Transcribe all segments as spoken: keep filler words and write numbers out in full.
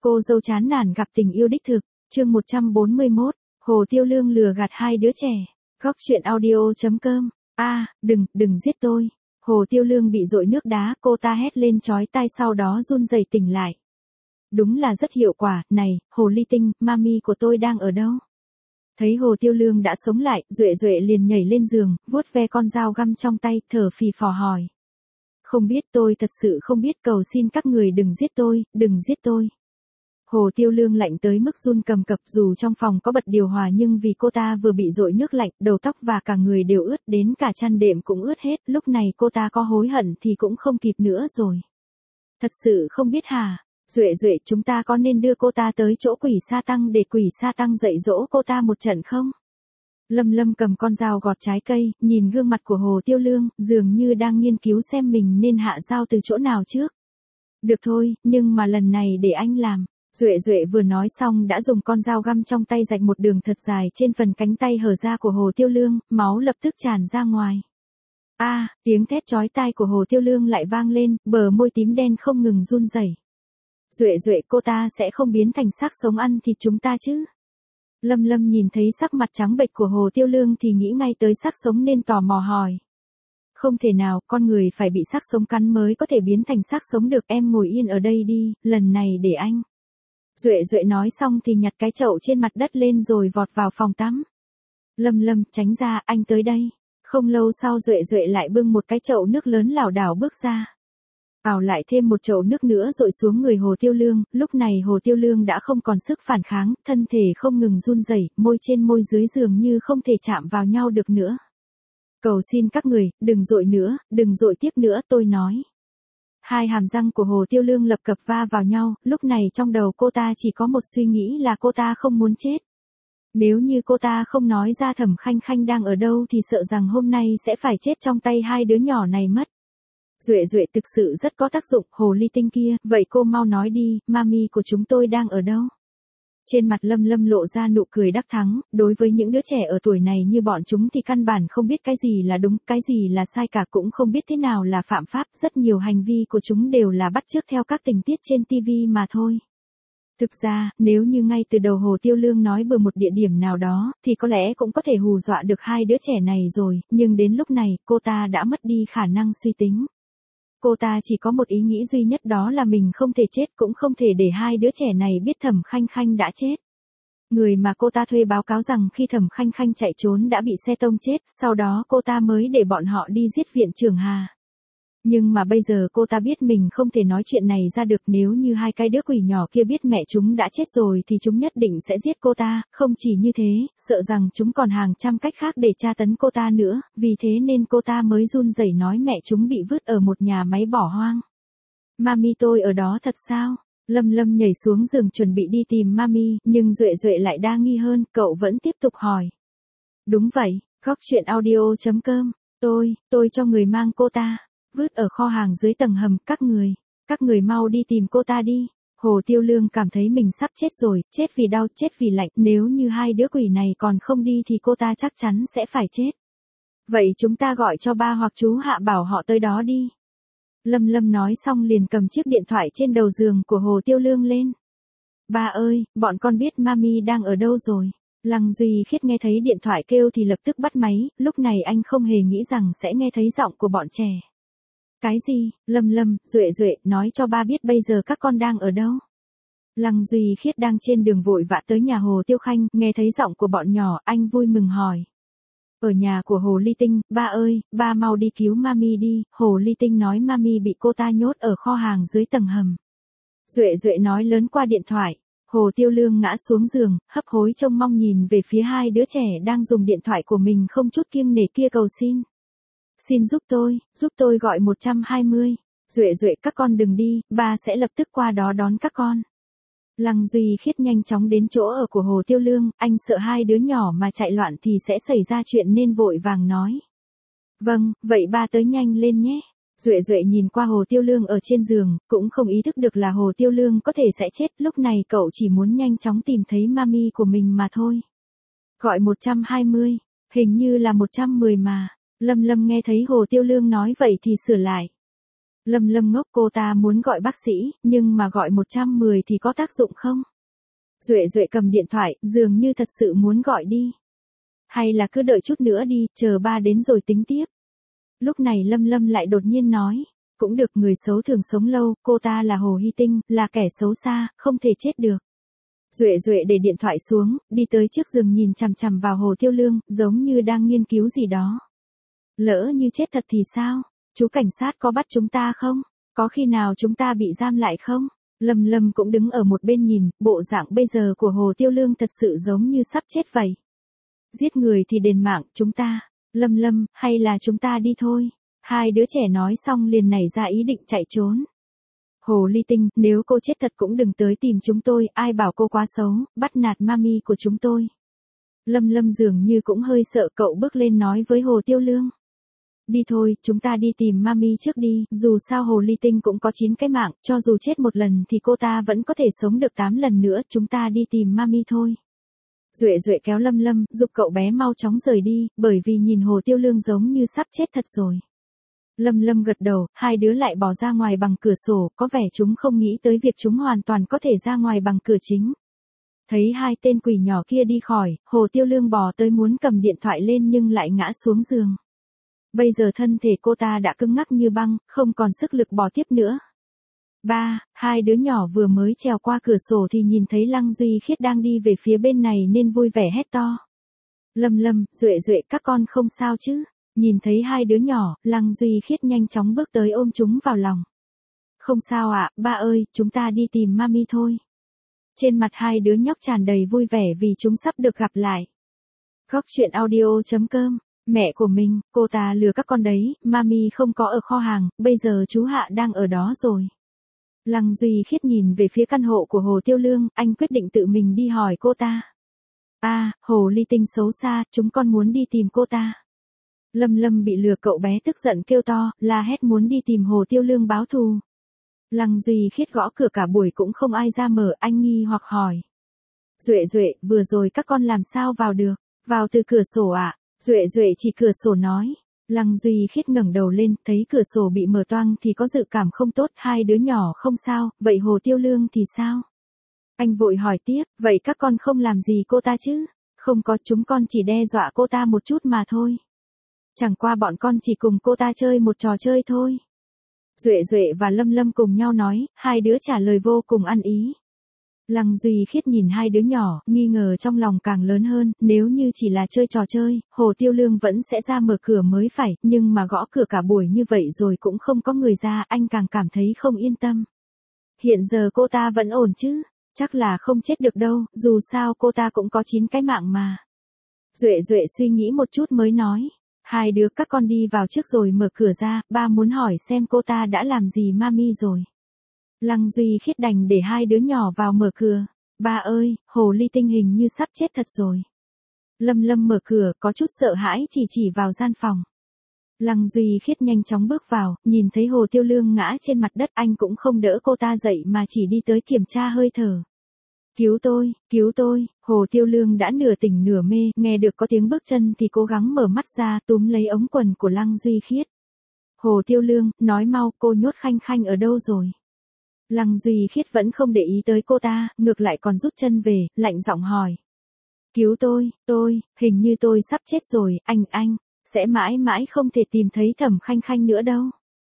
Cô dâu chán nản gặp tình yêu đích thực, chương một trăm bốn mươi mốt, Hồ Tiêu Lương lừa gạt hai đứa trẻ. Góc truyện audio chấm com. A, đừng, đừng giết tôi. Hồ Tiêu Lương bị dội nước đá, cô ta hét lên chói tai sau đó run rẩy tỉnh lại. Đúng là rất hiệu quả, này, Hồ Ly Tinh, mami của tôi đang ở đâu? Thấy Hồ Tiêu Lương đã sống lại, Duệ Duệ liền nhảy lên giường, vuốt ve con dao găm trong tay, thở phì phò hỏi. Không biết, tôi thật sự không biết, cầu xin các người đừng giết tôi, đừng giết tôi. Hồ Tiêu Lương lạnh tới mức run cầm cập, dù trong phòng có bật điều hòa nhưng vì cô ta vừa bị dội nước lạnh, đầu tóc và cả người đều ướt, đến cả chăn đệm cũng ướt hết, lúc này cô ta có hối hận thì cũng không kịp nữa rồi. Thật sự không biết hả? Duệ Duệ, chúng ta có nên đưa cô ta tới chỗ quỷ sa tăng để quỷ sa tăng dạy dỗ cô ta một trận không? Lâm Lâm cầm con dao gọt trái cây, nhìn gương mặt của Hồ Tiêu Lương, dường như đang nghiên cứu xem mình nên hạ dao từ chỗ nào trước. Được thôi, nhưng mà lần này để anh làm. Duệ Duệ vừa nói xong đã dùng con dao găm trong tay rạch một đường thật dài trên phần cánh tay hở ra của Hồ Tiêu Lương, máu lập tức tràn ra ngoài. A, à, tiếng thét chói tai của Hồ Tiêu Lương lại vang lên, bờ môi tím đen không ngừng run rẩy. Duệ Duệ, cô ta sẽ không biến thành xác sống ăn thịt chúng ta chứ? Lâm Lâm nhìn thấy sắc mặt trắng bệch của Hồ Tiêu Lương thì nghĩ ngay tới xác sống nên tò mò hỏi. Không thể nào, con người phải bị xác sống cắn mới có thể biến thành xác sống được, em ngồi yên ở đây đi, lần này để anh. Duệ Duệ nói xong thì nhặt cái chậu trên mặt đất lên rồi vọt vào phòng tắm. Lâm Lâm, tránh ra, anh tới đây. Không lâu sau Duệ Duệ lại bưng một cái chậu nước lớn lảo đảo bước ra. Ảo lại thêm một chậu nước nữa dội xuống người Hồ Tiêu Lương, lúc này Hồ Tiêu Lương đã không còn sức phản kháng, thân thể không ngừng run rẩy, môi trên môi dưới dường như không thể chạm vào nhau được nữa. Cầu xin các người, đừng dội nữa, đừng dội tiếp nữa, tôi nói. Hai hàm răng của Hồ Tiêu Lương lập cập va vào nhau, lúc này trong đầu cô ta chỉ có một suy nghĩ là cô ta không muốn chết. Nếu như cô ta không nói ra Thẩm Khanh Khanh đang ở đâu thì sợ rằng hôm nay sẽ phải chết trong tay hai đứa nhỏ này mất. Duệ Duệ thực sự rất có tác dụng, Hồ Ly Tinh kia, vậy cô mau nói đi, mami của chúng tôi đang ở đâu? Trên mặt Lâm Lâm lộ ra nụ cười đắc thắng, đối với những đứa trẻ ở tuổi này như bọn chúng thì căn bản không biết cái gì là đúng, cái gì là sai cả, cũng không biết thế nào là phạm pháp, rất nhiều hành vi của chúng đều là bắt chước theo các tình tiết trên ti vi mà thôi. Thực ra, nếu như ngay từ đầu Hồ Tiêu Lương nói bừa một địa điểm nào đó, thì có lẽ cũng có thể hù dọa được hai đứa trẻ này rồi, nhưng đến lúc này, cô ta đã mất đi khả năng suy tính. Cô ta chỉ có một ý nghĩ duy nhất, đó là mình không thể chết, cũng không thể để hai đứa trẻ này biết Thẩm Khanh Khanh đã chết. Người mà cô ta thuê báo cáo rằng khi Thẩm Khanh Khanh chạy trốn đã bị xe tông chết, sau đó cô ta mới để bọn họ đi giết viện trưởng Hà. Nhưng mà bây giờ cô ta biết mình không thể nói chuyện này ra được, nếu như hai cái đứa quỷ nhỏ kia biết mẹ chúng đã chết rồi thì chúng nhất định sẽ giết cô ta, không chỉ như thế, sợ rằng chúng còn hàng trăm cách khác để tra tấn cô ta nữa, vì thế nên cô ta mới run rẩy nói mẹ chúng bị vứt ở một nhà máy bỏ hoang. Mami tôi ở đó thật sao? Lâm Lâm nhảy xuống giường chuẩn bị đi tìm mami, nhưng Duệ Duệ lại đa nghi hơn, cậu vẫn tiếp tục hỏi. Đúng vậy, góc truyện audio chấm com, tôi, tôi cho người mang cô ta. Vứt ở kho hàng dưới tầng hầm, các người, các người mau đi tìm cô ta đi. Hồ Tiêu Lương cảm thấy mình sắp chết rồi, chết vì đau, chết vì lạnh, nếu như hai đứa quỷ này còn không đi thì cô ta chắc chắn sẽ phải chết. Vậy chúng ta gọi cho ba hoặc chú Hạ bảo họ tới đó đi. Lâm Lâm nói xong liền cầm chiếc điện thoại trên đầu giường của Hồ Tiêu Lương lên. Ba ơi, bọn con biết mami đang ở đâu rồi. Lăng Duy Khiết nghe thấy điện thoại kêu thì lập tức bắt máy, lúc này anh không hề nghĩ rằng sẽ nghe thấy giọng của bọn trẻ. Cái gì? Lâm Lâm, Duệ Duệ, nói cho ba biết bây giờ các con đang ở đâu. Lăng Duy Khiết đang trên đường vội vã tới nhà Hồ Tiêu Khanh, nghe thấy giọng của bọn nhỏ, anh vui mừng hỏi. Ở nhà của Hồ Ly Tinh, ba ơi, ba mau đi cứu mami đi, Hồ Ly Tinh nói mami bị cô ta nhốt ở kho hàng dưới tầng hầm. Duệ Duệ nói lớn qua điện thoại. Hồ Tiêu Lương ngã xuống giường, hấp hối trông mong nhìn về phía hai đứa trẻ đang dùng điện thoại của mình không chút kiêng nể kia cầu xin. Xin giúp tôi, giúp tôi gọi một trăm hai mươi. Duệ Duệ, các con đừng đi, ba sẽ lập tức qua đó đón các con. Lăng Duy Khiết nhanh chóng đến chỗ ở của Hồ Tiêu Lương, anh sợ hai đứa nhỏ mà chạy loạn thì sẽ xảy ra chuyện nên vội vàng nói. Vâng, vậy ba tới nhanh lên nhé. Duệ Duệ nhìn qua Hồ Tiêu Lương ở trên giường, cũng không ý thức được là Hồ Tiêu Lương có thể sẽ chết, lúc này cậu chỉ muốn nhanh chóng tìm thấy mami của mình mà thôi. Gọi một trăm hai mươi, hình như là một trăm mười mà. Lâm Lâm nghe thấy Hồ Tiêu Lương nói vậy thì sửa lại. Lâm Lâm ngốc, cô ta muốn gọi bác sĩ, nhưng mà gọi một trăm mười thì có tác dụng không? Duệ Duệ cầm điện thoại, dường như thật sự muốn gọi đi. Hay là cứ đợi chút nữa đi, chờ ba đến rồi tính tiếp. Lúc này Lâm Lâm lại đột nhiên nói, cũng được, người xấu thường sống lâu, cô ta là Hồ Hy Tinh, là kẻ xấu xa, không thể chết được. Duệ Duệ để điện thoại xuống, đi tới trước giường nhìn chằm chằm vào Hồ Tiêu Lương, giống như đang nghiên cứu gì đó. Lỡ như chết thật thì sao? Chú cảnh sát có bắt chúng ta không? Có khi nào chúng ta bị giam lại không? Lâm Lâm cũng đứng ở một bên nhìn, bộ dạng bây giờ của Hồ Tiêu Lương thật sự giống như sắp chết vậy. Giết người thì đền mạng, chúng ta. Lâm Lâm, hay là chúng ta đi thôi. Hai đứa trẻ nói xong liền nảy ra ý định chạy trốn. Hồ Ly Tinh, nếu cô chết thật cũng đừng tới tìm chúng tôi, ai bảo cô quá xấu, bắt nạt mami của chúng tôi. Lâm Lâm dường như cũng hơi sợ, cậu bước lên nói với Hồ Tiêu Lương. Đi thôi, chúng ta đi tìm mami trước đi, dù sao Hồ Ly Tinh cũng có chín cái mạng, cho dù chết một lần thì cô ta vẫn có thể sống được tám lần nữa, chúng ta đi tìm mami thôi. Duệ Duệ kéo Lâm Lâm, giúp cậu bé mau chóng rời đi, bởi vì nhìn Hồ Tiêu Lương giống như sắp chết thật rồi. Lâm Lâm gật đầu, hai đứa lại bỏ ra ngoài bằng cửa sổ, có vẻ chúng không nghĩ tới việc chúng hoàn toàn có thể ra ngoài bằng cửa chính. Thấy hai tên quỷ nhỏ kia đi khỏi, Hồ Tiêu Lương bò tới muốn cầm điện thoại lên nhưng lại ngã xuống giường. Bây giờ thân thể cô ta đã cứng ngắc như băng, không còn sức lực bò tiếp nữa. Ba, hai đứa nhỏ vừa mới trèo qua cửa sổ thì nhìn thấy Lăng Duy Khiết đang đi về phía bên này nên vui vẻ hét to. Lâm Lâm, Duệ Duệ, các con không sao chứ? Nhìn thấy hai đứa nhỏ, Lăng Duy Khiết nhanh chóng bước tới ôm chúng vào lòng. Không sao ạ, ba ơi, chúng ta đi tìm mami thôi. Trên mặt hai đứa nhóc tràn đầy vui vẻ vì chúng sắp được gặp lại. Góc truyện audio chấm com. Mẹ của mình, cô ta lừa các con đấy, mami không có ở kho hàng, bây giờ chú Hạ đang ở đó rồi. Lăng Duy Khiết nhìn về phía căn hộ của Hồ Tiêu Lương, anh quyết định tự mình đi hỏi cô ta. À, Hồ Ly Tinh xấu xa, chúng con muốn đi tìm cô ta. Lâm Lâm bị lừa, cậu bé tức giận kêu to, la hét muốn đi tìm Hồ Tiêu Lương báo thù. Lăng Duy Khiết gõ cửa cả buổi cũng không ai ra mở, anh nghi hoặc hỏi. Duệ Duệ, vừa rồi các con làm sao vào được? Vào từ cửa sổ ạ. À? Duệ Duệ chỉ cửa sổ nói. Lăng Duy Khiết ngẩng đầu lên, thấy cửa sổ bị mở toang thì có dự cảm không tốt, hai đứa nhỏ không sao, vậy Hồ Tiêu Lương thì sao? Anh vội hỏi tiếp, vậy các con không làm gì cô ta chứ? Không có, chúng con chỉ đe dọa cô ta một chút mà thôi. Chẳng qua bọn con chỉ cùng cô ta chơi một trò chơi thôi. Duệ Duệ và Lâm Lâm cùng nhau nói, hai đứa trả lời vô cùng ăn ý. Lăng Duy Khiết nhìn hai đứa nhỏ, nghi ngờ trong lòng càng lớn hơn, nếu như chỉ là chơi trò chơi, Hồ Tiêu Lương vẫn sẽ ra mở cửa mới phải, nhưng mà gõ cửa cả buổi như vậy rồi cũng không có người ra, anh càng cảm thấy không yên tâm. Hiện giờ cô ta vẫn ổn chứ, chắc là không chết được đâu, dù sao cô ta cũng có chín cái mạng mà. Duệ Duệ suy nghĩ một chút mới nói, hai đứa các con đi vào trước rồi mở cửa ra, ba muốn hỏi xem cô ta đã làm gì mami rồi. Lăng Duy Khiết đành để hai đứa nhỏ vào mở cửa. Ba ơi, Hồ Ly Tinh hình như sắp chết thật rồi. Lâm Lâm mở cửa, có chút sợ hãi chỉ chỉ vào gian phòng. Lăng Duy Khiết nhanh chóng bước vào, nhìn thấy Hồ Tiêu Lương ngã trên mặt đất, anh cũng không đỡ cô ta dậy mà chỉ đi tới kiểm tra hơi thở. Cứu tôi, cứu tôi, Hồ Tiêu Lương đã nửa tỉnh nửa mê, nghe được có tiếng bước chân thì cố gắng mở mắt ra, túm lấy ống quần của Lăng Duy Khiết. Hồ Tiêu Lương, nói mau, cô nhốt Khanh Khanh ở đâu rồi? Lăng Duy Khiết vẫn không để ý tới cô ta, ngược lại còn rút chân về, lạnh giọng hỏi. Cứu tôi, tôi, hình như tôi sắp chết rồi, anh, anh, sẽ mãi mãi không thể tìm thấy Thẩm Khanh Khanh nữa đâu.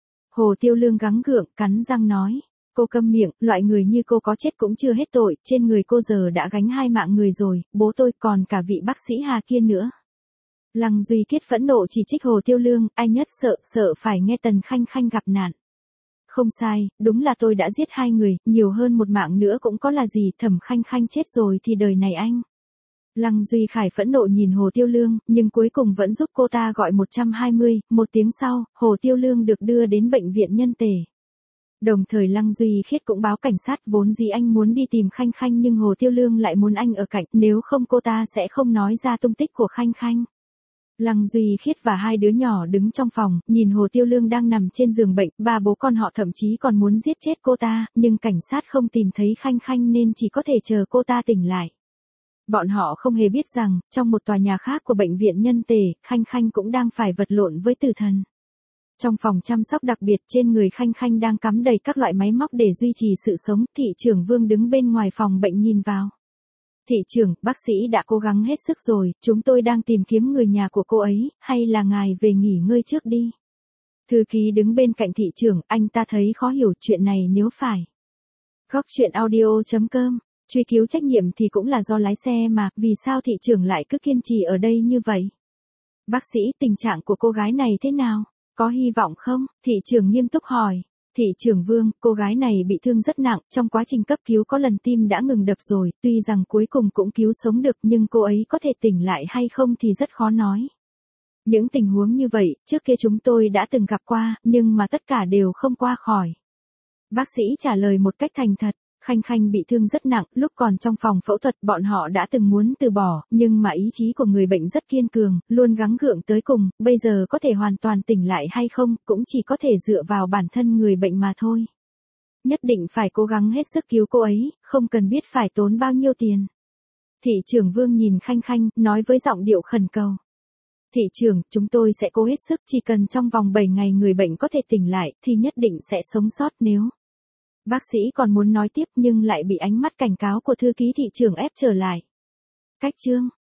Hồ Tiêu Lương gắng gượng, cắn răng nói. Cô câm miệng, loại người như cô có chết cũng chưa hết tội, trên người cô giờ đã gánh hai mạng người rồi, bố tôi còn cả vị bác sĩ Hà kia nữa. Lăng Duy Khiết phẫn nộ chỉ trích Hồ Tiêu Lương, anh nhất sợ, sợ phải nghe Tần Khanh Khanh gặp nạn. Không sai, đúng là tôi đã giết hai người, nhiều hơn một mạng nữa cũng có là gì, Thẩm Khanh Khanh chết rồi thì đời này anh. Lăng Duy Khải phẫn nộ nhìn Hồ Tiêu Lương, nhưng cuối cùng vẫn giúp cô ta gọi một trăm hai mươi, một tiếng sau, Hồ Tiêu Lương được đưa đến bệnh viện nhân tề. Đồng thời Lăng Duy Khiết cũng báo cảnh sát, vốn gì anh muốn đi tìm Khanh Khanh nhưng Hồ Tiêu Lương lại muốn anh ở cạnh, nếu không cô ta sẽ không nói ra tung tích của Khanh Khanh. Lăng Duy Khiết và hai đứa nhỏ đứng trong phòng, nhìn Hồ Tiêu Lương đang nằm trên giường bệnh, ba bố con họ thậm chí còn muốn giết chết cô ta, nhưng cảnh sát không tìm thấy Khanh Khanh nên chỉ có thể chờ cô ta tỉnh lại. Bọn họ không hề biết rằng, trong một tòa nhà khác của bệnh viện nhân tề, Khanh Khanh cũng đang phải vật lộn với tử thần. Trong phòng chăm sóc đặc biệt trên người Khanh Khanh đang cắm đầy các loại máy móc để duy trì sự sống, thị trưởng Vương đứng bên ngoài phòng bệnh nhìn vào. Thị trưởng, bác sĩ đã cố gắng hết sức rồi, chúng tôi đang tìm kiếm người nhà của cô ấy, hay là ngài về nghỉ ngơi trước đi. Thư ký đứng bên cạnh thị trưởng, anh ta thấy khó hiểu chuyện này nếu phải. Góc chuyện audio chấm com, truy cứu trách nhiệm thì cũng là do lái xe mà, vì sao thị trưởng lại cứ kiên trì ở đây như vậy? Bác sĩ, tình trạng của cô gái này thế nào? Có hy vọng không? Thị trưởng nghiêm túc hỏi. Thị trưởng Vương, cô gái này bị thương rất nặng, trong quá trình cấp cứu có lần tim đã ngừng đập rồi, tuy rằng cuối cùng cũng cứu sống được nhưng cô ấy có thể tỉnh lại hay không thì rất khó nói. Những tình huống như vậy, trước kia chúng tôi đã từng gặp qua, nhưng mà tất cả đều không qua khỏi. Bác sĩ trả lời một cách thành thật. Khanh Khanh bị thương rất nặng, lúc còn trong phòng phẫu thuật bọn họ đã từng muốn từ bỏ, nhưng mà ý chí của người bệnh rất kiên cường, luôn gắng gượng tới cùng, bây giờ có thể hoàn toàn tỉnh lại hay không, cũng chỉ có thể dựa vào bản thân người bệnh mà thôi. Nhất định phải cố gắng hết sức cứu cô ấy, không cần biết phải tốn bao nhiêu tiền. Thị trưởng Vương nhìn Khanh Khanh, nói với giọng điệu khẩn cầu. Thị trưởng, chúng tôi sẽ cố hết sức, chỉ cần trong vòng bảy ngày người bệnh có thể tỉnh lại, thì nhất định sẽ sống sót nếu... Bác sĩ còn muốn nói tiếp nhưng lại bị ánh mắt cảnh cáo của thư ký thị trưởng ép trở lại. Cách chương